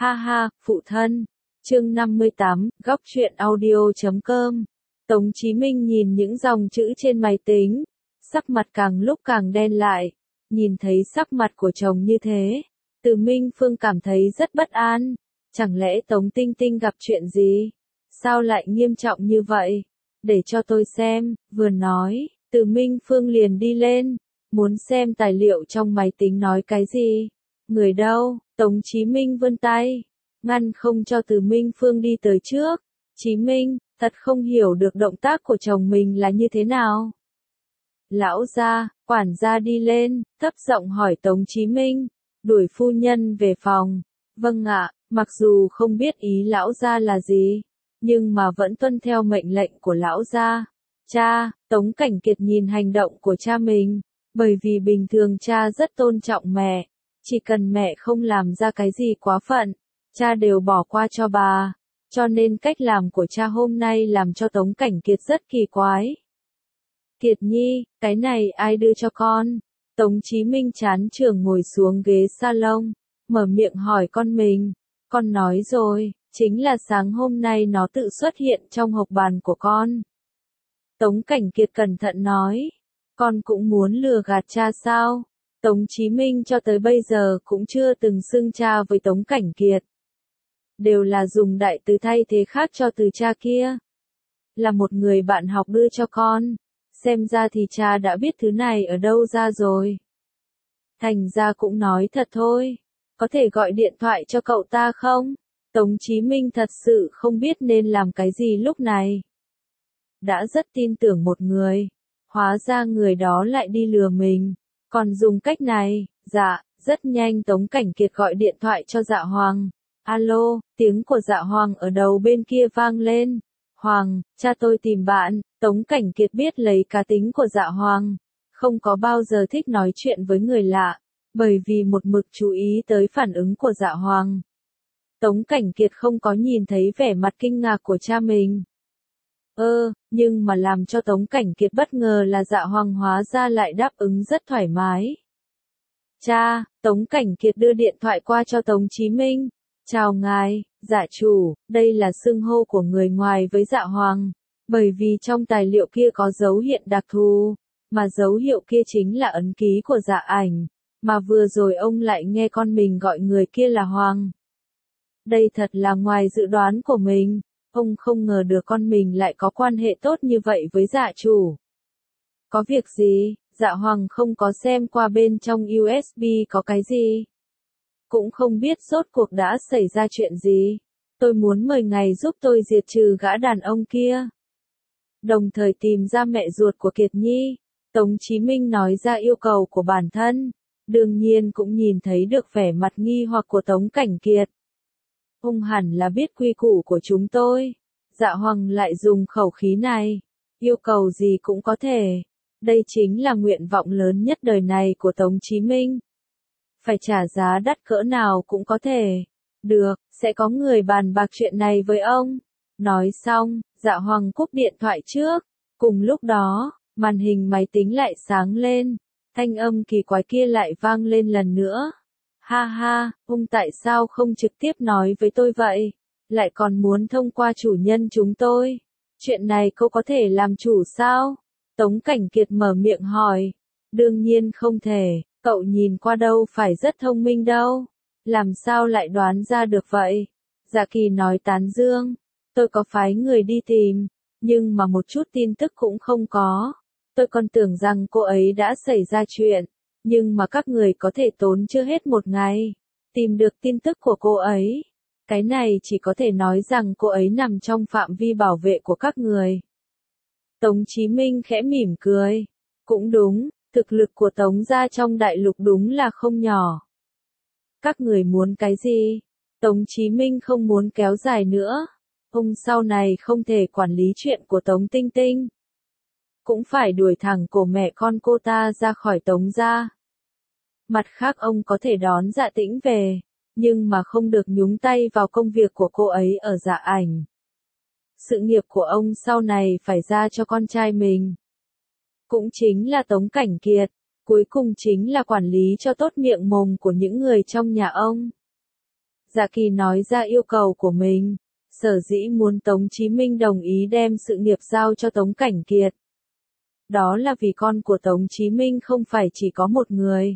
Ha ha, phụ thân. Chương 58, góc truyện audio.com. Tống Chí Minh nhìn những dòng chữ trên máy tính, sắc mặt càng lúc càng đen lại. Nhìn thấy sắc mặt của chồng như thế, Từ Minh Phương cảm thấy rất bất an. Chẳng lẽ Tống Tinh Tinh gặp chuyện gì? Sao lại nghiêm trọng như vậy? Để cho tôi xem. Vừa nói, Từ Minh Phương liền đi lên, muốn xem tài liệu trong máy tính nói cái gì. Người đâu? Tống Chí Minh vươn tay, ngăn không cho Từ Minh Phương đi tới trước. Chí Minh, thật không hiểu được động tác của chồng mình là như thế nào. Lão gia, quản gia đi lên, thấp giọng hỏi Tống Chí Minh, đuổi phu nhân về phòng. Vâng ạ, mặc dù không biết ý lão gia là gì, nhưng mà vẫn tuân theo mệnh lệnh của lão gia. Cha, Tống Cảnh Kiệt nhìn hành động của cha mình, bởi vì bình thường cha rất tôn trọng mẹ, chỉ cần mẹ không làm ra cái gì quá phận, cha đều bỏ qua cho bà, cho nên cách làm của cha hôm nay làm cho Tống Cảnh Kiệt rất kỳ quái. Kiệt Nhi, cái này ai đưa cho con? Tống Chí Minh chán chường ngồi xuống ghế salon, mở miệng hỏi con mình. Con nói rồi, chính là sáng hôm nay nó tự xuất hiện trong hộp bàn của con. Tống Cảnh Kiệt cẩn thận nói, con cũng muốn lừa gạt cha sao? Tống Chí Minh cho tới bây giờ cũng chưa từng xưng cha với Tống Cảnh Kiệt. Đều là dùng đại từ thay thế khác cho từ cha kia. Là một người bạn học đưa cho con. Xem ra thì cha đã biết thứ này ở đâu ra rồi. Thành ra cũng nói thật thôi. Có thể gọi điện thoại cho cậu ta không? Tống Chí Minh thật sự không biết nên làm cái gì lúc này. Đã rất tin tưởng một người. Hóa ra người đó lại đi lừa mình. Còn dùng cách này, dạ, rất nhanh Tống Cảnh Kiệt gọi điện thoại cho Dạ Hoàng. Alo, tiếng của Dạ Hoàng ở đầu bên kia vang lên. Hoàng, cha tôi tìm bạn. Tống Cảnh Kiệt biết lấy cá tính của Dạ Hoàng, không có bao giờ thích nói chuyện với người lạ, bởi vì một mực chú ý tới phản ứng của Dạ Hoàng. Tống Cảnh Kiệt không có nhìn thấy vẻ mặt kinh ngạc của cha mình. Nhưng mà làm cho Tống Cảnh Kiệt bất ngờ là Dạ Hoàng hóa ra lại đáp ứng rất thoải mái. Cha, Tống Cảnh Kiệt đưa điện thoại qua cho Tống Chí Minh. Chào ngài, dạ chủ, đây là xưng hô của người ngoài với Dạ Hoàng, bởi vì trong tài liệu kia có dấu hiện đặc thù, mà dấu hiệu kia chính là ấn ký của Dạ Ảnh, mà vừa rồi ông lại nghe con mình gọi người kia là Hoàng. Đây thật là ngoài dự đoán của mình, ông không ngờ được con mình lại có quan hệ tốt như vậy với dạ chủ. Có việc gì? Dạ Hoàng không có xem qua bên trong USB có cái gì. Cũng không biết rốt cuộc đã xảy ra chuyện gì. Tôi muốn mời ngài giúp tôi diệt trừ gã đàn ông kia. Đồng thời tìm ra mẹ ruột của Kiệt Nhi. Tống Chí Minh nói ra yêu cầu của bản thân. Đương nhiên cũng nhìn thấy được vẻ mặt nghi hoặc của Tống Cảnh Kiệt. Ông hẳn là biết quy củ của chúng tôi. Dạ Hoàng lại dùng khẩu khí này. Yêu cầu gì cũng có thể. Đây chính là nguyện vọng lớn nhất đời này của Tống Chí Minh. Phải trả giá đắt cỡ nào cũng có thể. Được, sẽ có người bàn bạc chuyện này với ông. Nói xong, Dạ Hoàng cúp điện thoại trước. Cùng lúc đó, màn hình máy tính lại sáng lên. Thanh âm kỳ quái kia lại vang lên lần nữa. Ha ha, ông tại sao không trực tiếp nói với tôi vậy? Lại còn muốn thông qua chủ nhân chúng tôi. Chuyện này cô có thể làm chủ sao? Tống Cảnh Kiệt mở miệng hỏi. Đương nhiên không thể, cậu nhìn qua đâu phải rất thông minh đâu. Làm sao lại đoán ra được vậy? Dạ Kỳ nói tán dương. Tôi có phái người đi tìm, nhưng mà một chút tin tức cũng không có. Tôi còn tưởng rằng cô ấy đã xảy ra chuyện, nhưng mà các người có thể tốn chưa hết một ngày, tìm được tin tức của cô ấy. Cái này chỉ có thể nói rằng cô ấy nằm trong phạm vi bảo vệ của các người. Tống Chí Minh khẽ mỉm cười. Cũng đúng, thực lực của Tống gia trong đại lục đúng là không nhỏ. Các người muốn cái gì? Tống Chí Minh không muốn kéo dài nữa. Ông sau này không thể quản lý chuyện của Tống Tinh Tinh. Cũng phải đuổi thẳng cổ mẹ con cô ta ra khỏi Tống gia. Mặt khác ông có thể đón Dạ Tĩnh về, nhưng mà không được nhúng tay vào công việc của cô ấy ở Dạ Ảnh. Sự nghiệp của ông sau này phải ra cho con trai mình. Cũng chính là Tống Cảnh Kiệt, cuối cùng chính là quản lý cho tốt miệng mồm của những người trong nhà ông. Dạ Kỳ nói ra yêu cầu của mình. Sở dĩ muốn Tống Chí Minh đồng ý đem sự nghiệp giao cho Tống Cảnh Kiệt. Đó là vì con của Tống Chí Minh không phải chỉ có một người.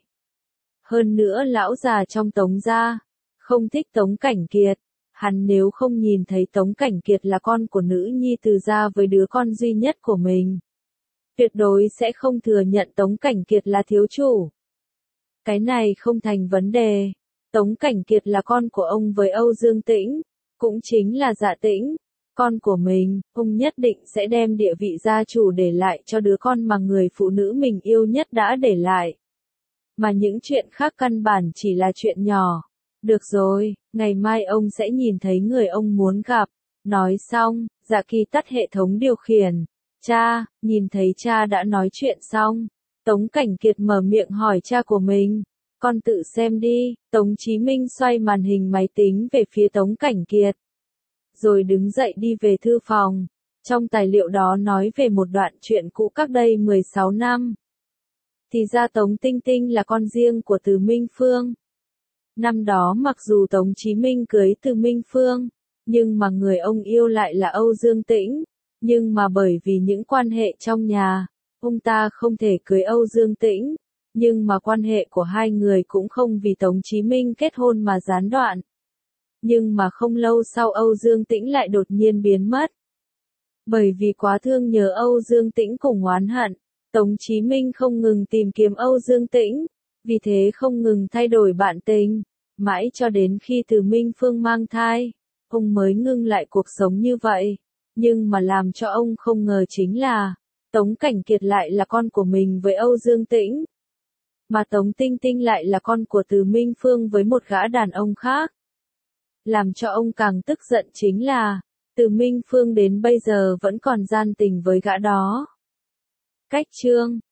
Hơn nữa lão già trong Tống gia, không thích Tống Cảnh Kiệt. Hắn nếu không nhìn thấy Tống Cảnh Kiệt là con của nữ nhi từ gia với đứa con duy nhất của mình, tuyệt đối sẽ không thừa nhận Tống Cảnh Kiệt là thiếu chủ. Cái này không thành vấn đề. Tống Cảnh Kiệt là con của ông với Âu Dương Tĩnh, cũng chính là Dạ Tĩnh, con của mình, ông nhất định sẽ đem địa vị gia chủ để lại cho đứa con mà người phụ nữ mình yêu nhất đã để lại. Mà những chuyện khác căn bản chỉ là chuyện nhỏ. Được rồi, ngày mai ông sẽ nhìn thấy người ông muốn gặp. Nói xong, Dạ Kỳ tắt hệ thống điều khiển. Cha, nhìn thấy cha đã nói chuyện xong. Tống Cảnh Kiệt mở miệng hỏi cha của mình. Con tự xem đi. Tống Chí Minh xoay màn hình máy tính về phía Tống Cảnh Kiệt. Rồi đứng dậy đi về thư phòng. Trong tài liệu đó nói về một đoạn chuyện cũ cách đây 16 năm. Thì ra Tống Tinh Tinh là con riêng của Từ Minh Phương. Năm đó mặc dù Tống Chí Minh cưới Từ Minh Phương, nhưng mà người ông yêu lại là Âu Dương Tĩnh. Nhưng mà bởi vì những quan hệ trong nhà, ông ta không thể cưới Âu Dương Tĩnh. Nhưng mà quan hệ của hai người cũng không vì Tống Chí Minh kết hôn mà gián đoạn. Nhưng mà không lâu sau Âu Dương Tĩnh lại đột nhiên biến mất. Bởi vì quá thương nhớ Âu Dương Tĩnh cùng oán hận, Tống Chí Minh không ngừng tìm kiếm Âu Dương Tĩnh, vì thế không ngừng thay đổi bạn tình, mãi cho đến khi Từ Minh Phương mang thai, ông mới ngưng lại cuộc sống như vậy. Nhưng mà làm cho ông không ngờ chính là, Tống Cảnh Kiệt lại là con của mình với Âu Dương Tĩnh. Mà Tống Tinh Tinh lại là con của Từ Minh Phương với một gã đàn ông khác. Làm cho ông càng tức giận chính là, Từ Minh Phương đến bây giờ vẫn còn gian tình với gã đó. Cách chương